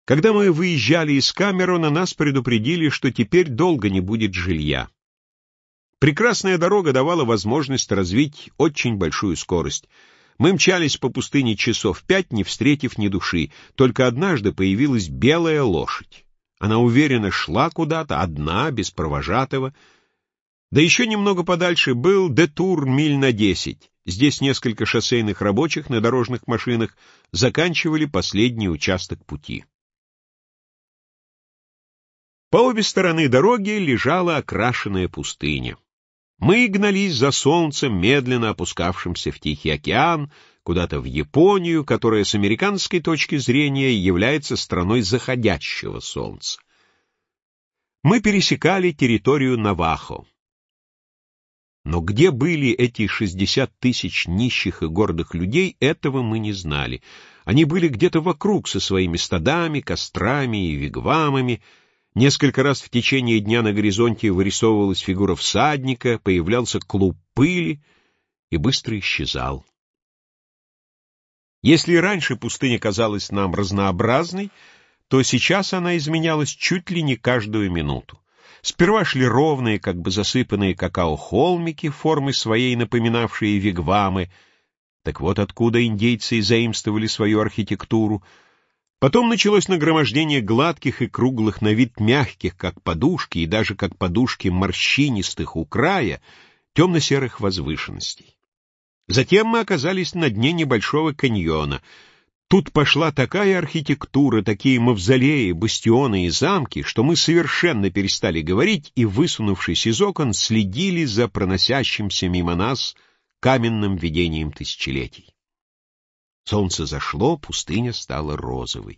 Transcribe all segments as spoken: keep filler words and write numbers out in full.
Когда мы выезжали из Камерона, нас предупредили, что теперь долго не будет жилья. Прекрасная дорога давала возможность развить очень большую скорость. Мы мчались по пустыне часов пять, не встретив ни души. Только однажды появилась белая лошадь. Она уверенно шла куда-то, одна, без провожатого. Да еще немного подальше был детур миль на десять. Здесь несколько шоссейных рабочих на дорожных машинах заканчивали последний участок пути. По обе стороны дороги лежала окрашенная пустыня. Мы гнались за солнцем, медленно опускавшимся в Тихий океан, куда-то в Японию, которая с американской точки зрения является страной заходящего солнца. Мы пересекали территорию Навахо. Но где были эти шестьдесят тысяч нищих и гордых людей, этого мы не знали. Они были где-то вокруг со своими стадами, кострами и вигвамами. Несколько раз в течение дня на горизонте вырисовывалась фигура всадника, появлялся клуб пыли и быстро исчезал. Если раньше пустыня казалась нам разнообразной, то сейчас она изменялась чуть ли не каждую минуту. Сперва шли ровные, как бы засыпанные какао-холмики, формы своей напоминавшие вигвамы. Так вот откуда индейцы и заимствовали свою архитектуру. Потом началось нагромождение гладких и круглых, на вид мягких, как подушки, и даже как подушки морщинистых у края, темно-серых возвышенностей. Затем мы оказались на дне небольшого каньона. Тут пошла такая архитектура, такие мавзолеи, бастионы и замки, что мы совершенно перестали говорить и, высунувшись из окон, следили за проносящимся мимо нас каменным видением тысячелетий. Солнце зашло, пустыня стала розовой.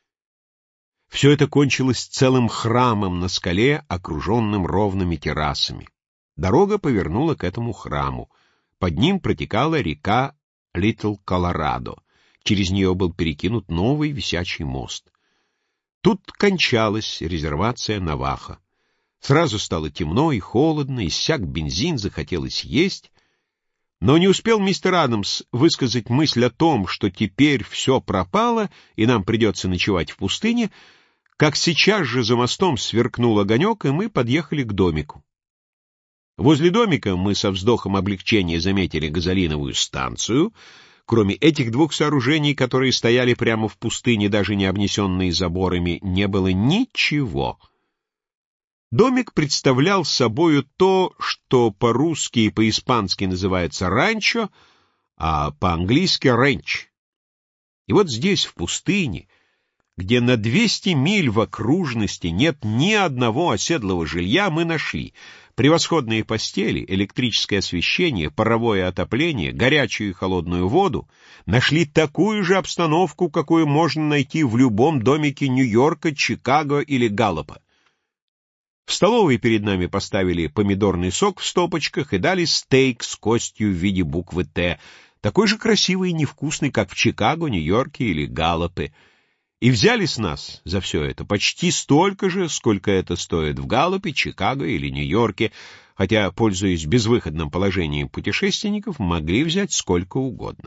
Все это кончилось целым храмом на скале, окруженным ровными террасами. Дорога повернула к этому храму. Под ним протекала река Литл Колорадо. Через нее был перекинут новый висячий мост. Тут кончалась резервация Навахо. Сразу стало темно и холодно, иссяк бензин, захотелось есть. Но не успел мистер Адамс высказать мысль о том, что теперь все пропало, и нам придется ночевать в пустыне, как сейчас же за мостом сверкнул огонек, и мы подъехали к домику. Возле домика мы со вздохом облегчения заметили газолиновую станцию. Кроме этих двух сооружений, которые стояли прямо в пустыне, даже не обнесенные заборами, не было ничего. Домик представлял собою то, что по-русски и по-испански называется ранчо, а по-английски ренч. И вот здесь, в пустыне, где на двести миль в окружности нет ни одного оседлого жилья, мы нашли превосходные постели, электрическое освещение, паровое отопление, горячую и холодную воду, нашли такую же обстановку, какую можно найти в любом домике Нью-Йорка, Чикаго или Галлопа. В столовой перед нами поставили помидорный сок в стопочках и дали стейк с костью в виде буквы «Т», такой же красивый и невкусный, как в Чикаго, Нью-Йорке или Галлопе. И взяли с нас за все это почти столько же, сколько это стоит в Галлопе, Чикаго или Нью-Йорке, хотя, пользуясь безвыходным положением путешественников, могли взять сколько угодно.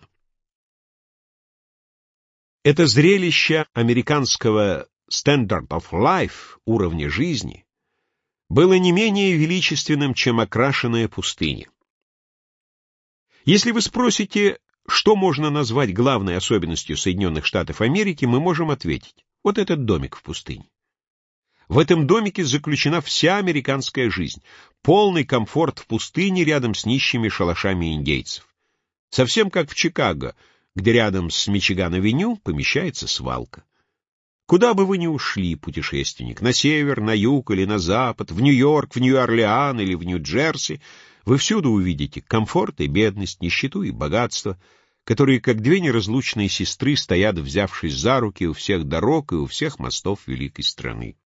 Это зрелище американского standard of life, уровня жизни, было не менее величественным, чем окрашенная пустыня. Если вы спросите, что можно назвать главной особенностью Соединенных Штатов Америки, мы можем ответить: вот этот домик в пустыне. В этом домике заключена вся американская жизнь, полный комфорт в пустыне рядом с нищими шалашами индейцев. Совсем как в Чикаго, где рядом с Мичиган-авеню помещается свалка. Куда бы вы ни ушли, путешественник, на север, на юг или на запад, в Нью-Йорк, в Нью-Орлеан или в Нью-Джерси, вы всюду увидите комфорт и бедность, нищету и богатство, которые, как две неразлучные сестры, стоят, взявшись за руки, у всех дорог и у всех мостов великой страны.